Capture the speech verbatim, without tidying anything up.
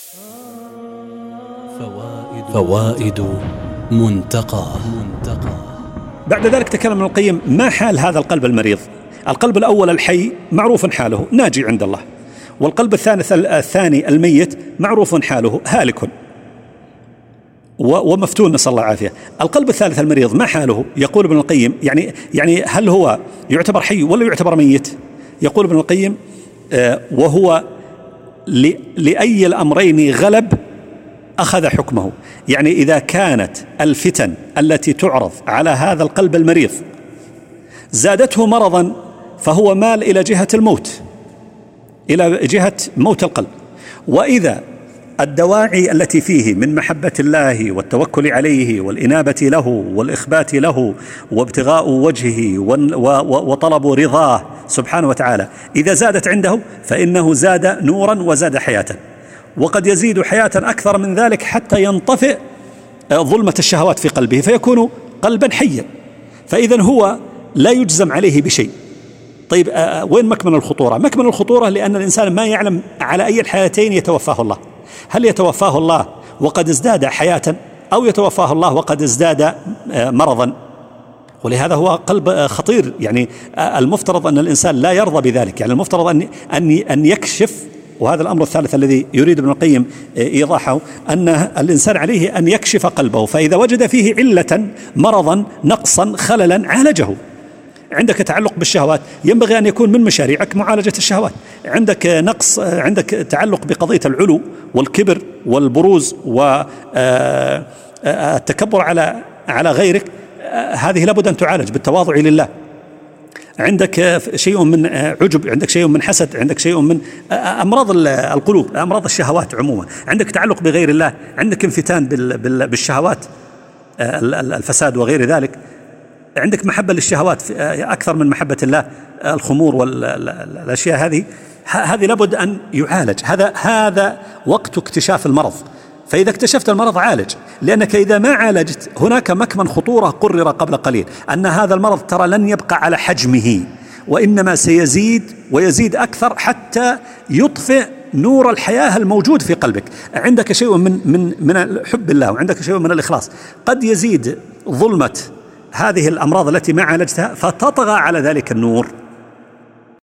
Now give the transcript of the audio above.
فوائد منتقى منتقى بعد ذلك تكلم ابن القيم ما حال هذا القلب المريض. القلب الأول الحي معروف حاله ناجي عند الله، والقلب الثاني الثاني الميت معروف حاله هالك ومفتون نسأل الله العافية. القلب الثالث المريض ما حاله؟ يقول ابن القيم يعني يعني هل هو يعتبر حي ولا يعتبر ميت؟ يقول ابن القيم آه وهو لأي الأمرين غلب أخذ حكمه. يعني إذا كانت الفتن التي تعرض على هذا القلب المريض زادته مرضا فهو مال إلى جهة الموت، إلى جهة موت القلب. وإذا الدواعي التي فيه من محبة الله والتوكل عليه والإنابة له والإخبات له وابتغاء وجهه وطلب رضاه سبحانه وتعالى إذا زادت عنده فإنه زاد نورا وزاد حياة، وقد يزيد حياة أكثر من ذلك حتى ينطفئ ظلمة الشهوات في قلبه فيكون قلبا حيا. فإذا هو لا يجزم عليه بشيء. طيب وين مكمن الخطورة؟ مكمن الخطورة لأن الإنسان ما يعلم على أي الحياتين يتوفاه الله، هل يتوفاه الله وقد ازداد حياة أو يتوفاه الله وقد ازداد مرضا. ولهذا هو قلب خطير. يعني المفترض أن الإنسان لا يرضى بذلك، يعني المفترض أن أن أن يكشف. وهذا الأمر الثالث الذي يريد ابن القيم إيضاحه أن الإنسان عليه أن يكشف قلبه، فإذا وجد فيه علة مرضا نقصا خللا عالجه. عندك تعلق بالشهوات ينبغي أن يكون من مشاريعك معالجة الشهوات. عندك نقص، عندك تعلق بقضية العلو والكبر والبروز والتكبر على على غيرك، هذه لابد أن تعالج بالتواضع لله. عندك شيء من عجب، عندك شيء من حسد، عندك شيء من أمراض القلوب، أمراض الشهوات عموما، عندك تعلق بغير الله، عندك انفتان بالشهوات الفساد وغير ذلك، عندك محبة للشهوات أكثر من محبة الله، الخمور والأشياء هذه هذه لابد أن يعالج. هذا هذا وقت اكتشاف المرض. فإذا اكتشفت المرض عالج، لأنك إذا ما عالجت هناك مكمن خطورة قرر قبل قليل أن هذا المرض ترى لن يبقى على حجمه، وإنما سيزيد ويزيد أكثر حتى يطفئ نور الحياة الموجود في قلبك. عندك شيء من من من حب الله وعندك شيء من الإخلاص، قد يزيد ظلمة هذه الأمراض التي ما عالجتها فتطغى على ذلك النور.